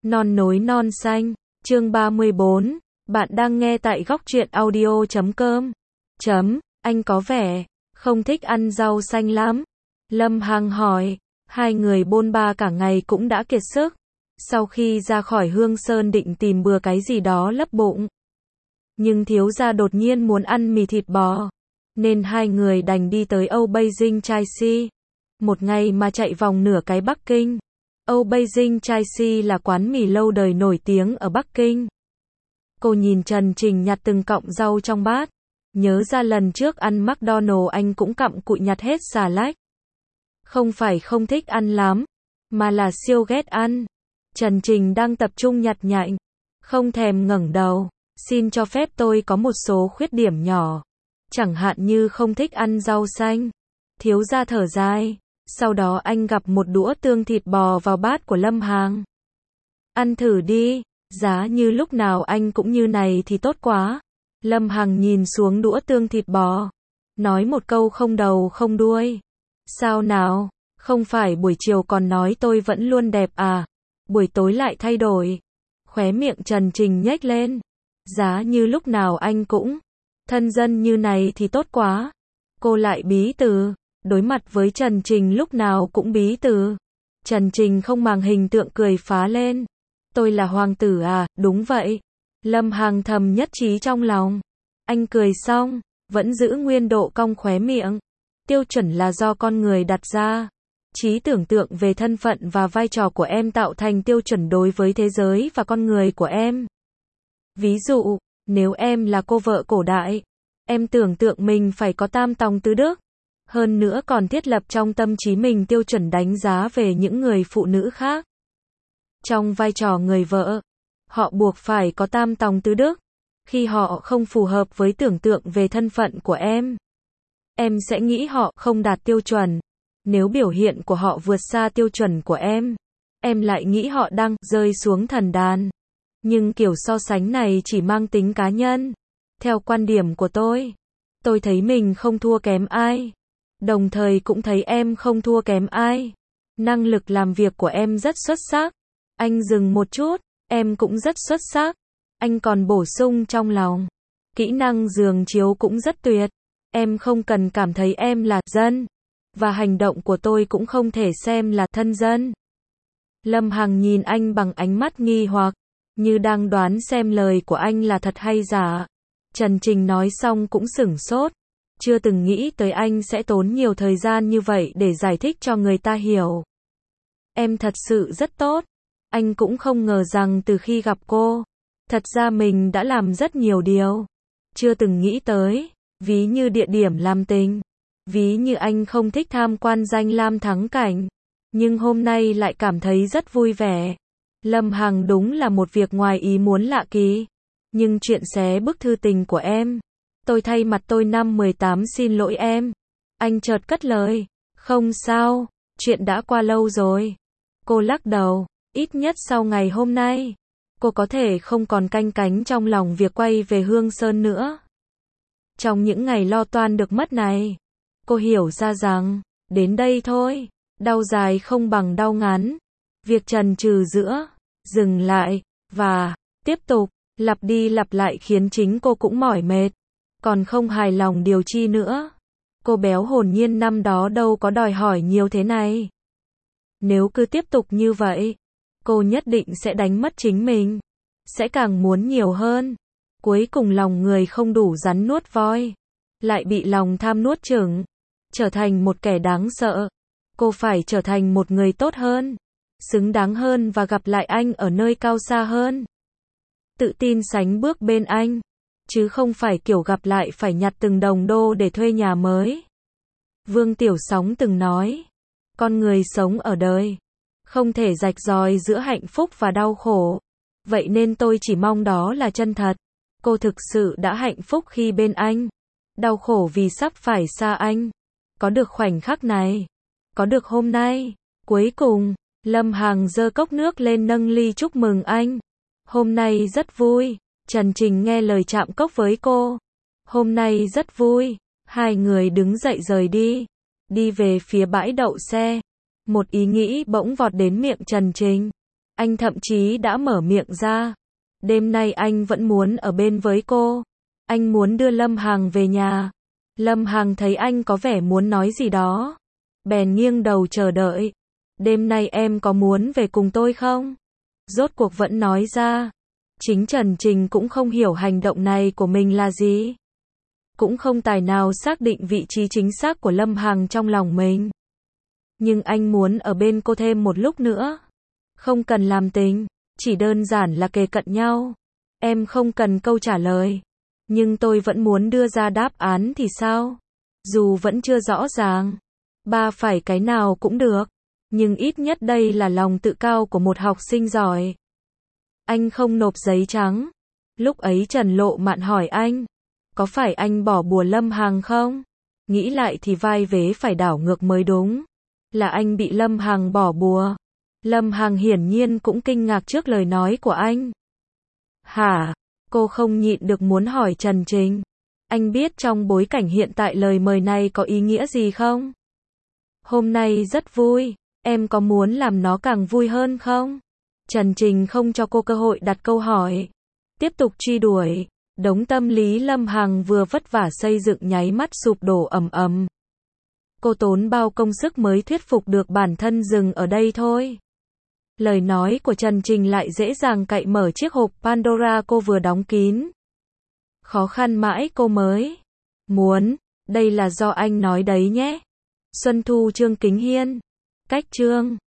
Non nối non xanh, chương 34, bạn đang nghe tại góc truyện audio.com. Anh có vẻ không thích ăn rau xanh lắm. Lâm Hằng hỏi, hai người bôn ba cả ngày cũng đã kiệt sức. Sau khi ra khỏi Hương Sơn định tìm bừa cái gì đó lấp bụng. Nhưng thiếu gia đột nhiên muốn ăn mì thịt bò. Nên hai người đành đi tới Âu Beijing Chai Si. Một ngày mà chạy vòng nửa cái Bắc Kinh. Âu Beijing Chai Si là quán mì lâu đời nổi tiếng ở Bắc Kinh. Cô nhìn Trần Trình nhặt từng cọng rau trong bát. Nhớ ra lần trước ăn McDonald anh cũng cặm cụi nhặt hết xà lách. Không phải không thích ăn lắm, mà là siêu ghét ăn. Trần Trình đang tập trung nhặt nhạnh, không thèm ngẩng đầu. Xin cho phép tôi có một số khuyết điểm nhỏ. Chẳng hạn như không thích ăn rau xanh. Thiếu gia thở dài. Sau đó anh gặp một đũa tương thịt bò vào bát của Lâm Hằng. Ăn thử đi, giá như lúc nào anh cũng như này thì tốt quá. Lâm Hằng nhìn xuống đũa tương thịt bò. Nói một câu không đầu không đuôi. Sao nào, không phải buổi chiều còn nói tôi vẫn luôn đẹp à? Buổi tối lại thay đổi. Khóe miệng Trần Trình nhếch lên. Giá như lúc nào anh cũng thân dân như này thì tốt quá. Cô lại bí từ. Đối mặt với Trần Trình lúc nào cũng bí từ. Trần Trình không màng hình tượng cười phá lên. Tôi là hoàng tử à, đúng vậy. Lâm Hằng thầm nhất trí trong lòng. Anh cười xong, vẫn giữ nguyên độ cong khóe miệng. Tiêu chuẩn là do con người đặt ra. Trí tưởng tượng về thân phận và vai trò của em tạo thành tiêu chuẩn đối với thế giới và con người của em. Ví dụ, nếu em là cô vợ cổ đại, em tưởng tượng mình phải có tam tòng tứ đức. Hơn nữa còn thiết lập trong tâm trí mình tiêu chuẩn đánh giá về những người phụ nữ khác. Trong vai trò người vợ, họ buộc phải có tam tòng tứ đức. Khi họ không phù hợp với tưởng tượng về thân phận của em sẽ nghĩ họ không đạt tiêu chuẩn. Nếu biểu hiện của họ vượt xa tiêu chuẩn của em lại nghĩ họ đang rơi xuống thần đàn. Nhưng kiểu so sánh này chỉ mang tính cá nhân. Theo quan điểm của tôi thấy mình không thua kém ai. Đồng thời cũng thấy em không thua kém ai. Năng lực làm việc của em rất xuất sắc. Anh dừng một chút, em cũng rất xuất sắc. Anh còn bổ sung trong lòng. Kỹ năng giường chiếu cũng rất tuyệt. Em không cần cảm thấy em là dân. Và hành động của tôi cũng không thể xem là thân dân. Lâm Hằng nhìn anh bằng ánh mắt nghi hoặc, như đang đoán xem lời của anh là thật hay giả. Trần Trình nói xong cũng sửng sốt. Chưa từng nghĩ tới anh sẽ tốn nhiều thời gian như vậy để giải thích cho người ta hiểu. Em thật sự rất tốt. Anh cũng không ngờ rằng từ khi gặp cô, thật ra mình đã làm rất nhiều điều. Chưa từng nghĩ tới, ví như địa điểm làm tình. Ví như anh không thích tham quan danh lam thắng cảnh. Nhưng hôm nay lại cảm thấy rất vui vẻ. Lâm Hằng đúng là một việc ngoài ý muốn lạ kỳ. Nhưng chuyện xé bức thư tình của em. Tôi thay mặt tôi năm 18 xin lỗi em. Anh chợt cất lời. Không sao, chuyện đã qua lâu rồi. Cô lắc đầu. Ít nhất sau ngày hôm nay, cô có thể không còn canh cánh trong lòng việc quay về Hương Sơn nữa. Trong những ngày lo toan được mất này, cô hiểu ra rằng, đến đây thôi, đau dài không bằng đau ngắn. Việc chần chừ giữa, dừng lại, và tiếp tục, lặp đi lặp lại khiến chính cô cũng mỏi mệt. Còn không hài lòng điều chi nữa. Cô béo hồn nhiên năm đó đâu có đòi hỏi nhiều thế này. Nếu cứ tiếp tục như vậy, cô nhất định sẽ đánh mất chính mình. Sẽ càng muốn nhiều hơn. Cuối cùng lòng người không đủ rắn nuốt voi. Lại bị lòng tham nuốt chửng. Trở thành một kẻ đáng sợ. Cô phải trở thành một người tốt hơn. Xứng đáng hơn và gặp lại anh ở nơi cao xa hơn. Tự tin sánh bước bên anh. Chứ không phải kiểu gặp lại phải nhặt từng đồng đô để thuê nhà mới. Vương Tiểu Sóng từng nói. Con người sống ở đời. Không thể rạch ròi giữa hạnh phúc và đau khổ. Vậy nên tôi chỉ mong đó là chân thật. Cô thực sự đã hạnh phúc khi bên anh. Đau khổ vì sắp phải xa anh. Có được khoảnh khắc này. Có được hôm nay. Cuối cùng, Lâm Hằng giơ cốc nước lên nâng ly chúc mừng anh. Hôm nay rất vui. Trần Trình nghe lời chạm cốc với cô. Hôm nay rất vui. Hai người đứng dậy rời đi. Đi về phía bãi đậu xe. Một ý nghĩ bỗng vọt đến miệng Trần Trình. Anh thậm chí đã mở miệng ra. Đêm nay anh vẫn muốn ở bên với cô. Anh muốn đưa Lâm Hằng về nhà. Lâm Hằng thấy anh có vẻ muốn nói gì đó. Bèn nghiêng đầu chờ đợi. Đêm nay em có muốn về cùng tôi không? Rốt cuộc vẫn nói ra. Chính Trần Trình cũng không hiểu hành động này của mình là gì. Cũng không tài nào xác định vị trí chính xác của Lâm Hằng trong lòng mình. Nhưng anh muốn ở bên cô thêm một lúc nữa. Không cần làm tình, chỉ đơn giản là kề cận nhau. Em không cần câu trả lời. Nhưng tôi vẫn muốn đưa ra đáp án thì sao? Dù vẫn chưa rõ ràng. Ba phải cái nào cũng được. Nhưng ít nhất đây là lòng tự cao của một học sinh giỏi. Anh không nộp giấy trắng. Lúc ấy Trần Lộ Mạn hỏi anh. Có phải anh bỏ bùa Lâm Hằng không? Nghĩ lại thì vai vế phải đảo ngược mới đúng. Là anh bị Lâm Hằng bỏ bùa. Lâm Hằng hiển nhiên cũng kinh ngạc trước lời nói của anh. Hả? Cô không nhịn được muốn hỏi Trần Trình. Anh biết trong bối cảnh hiện tại lời mời này có ý nghĩa gì không? Hôm nay rất vui. Em có muốn làm nó càng vui hơn không? Trần Trình không cho cô cơ hội đặt câu hỏi. Tiếp tục truy đuổi. Đống tâm lý Lâm Hằng vừa vất vả xây dựng nháy mắt sụp đổ ầm ầm. Cô tốn bao công sức mới thuyết phục được bản thân dừng ở đây thôi. Lời nói của Trần Trình lại dễ dàng cạy mở chiếc hộp Pandora cô vừa đóng kín. Khó khăn mãi cô mới muốn, đây là do anh nói đấy nhé. Xuân Thu Trương Kính Hiên. Cách chương